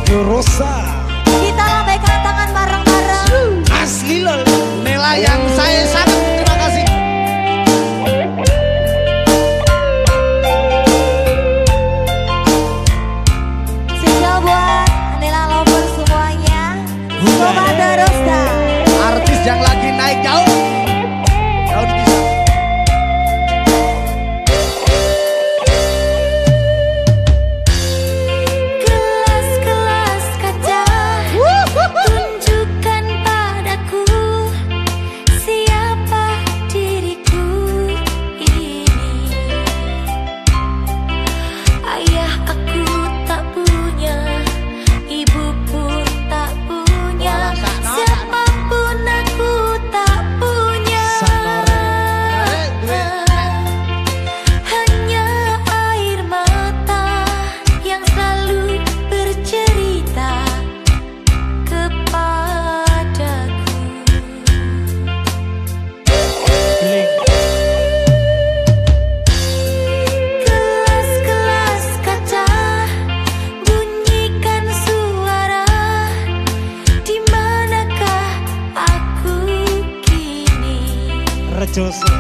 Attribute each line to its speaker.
Speaker 1: Rosa.
Speaker 2: Kita lambaikan tangan bareng-bareng.
Speaker 1: Asli loh, Nela yang saya sangat terima kasih.
Speaker 2: Spesial buat Nela Lover semuanya. Sobat Rosa.
Speaker 1: Artis yang lagi naik jauh. Daun pisang.
Speaker 2: Gelas-gelas kaca tunjukkan padaku siapa diriku ini. Ayah aku tak punya, ibu pun tak punya, siapapun aku tak punya. Hanya air mata yang selalu bercerita kepadaku. Gelas-gelas kaca bunyikan suara, di manakah aku kini?
Speaker 1: Rejoso.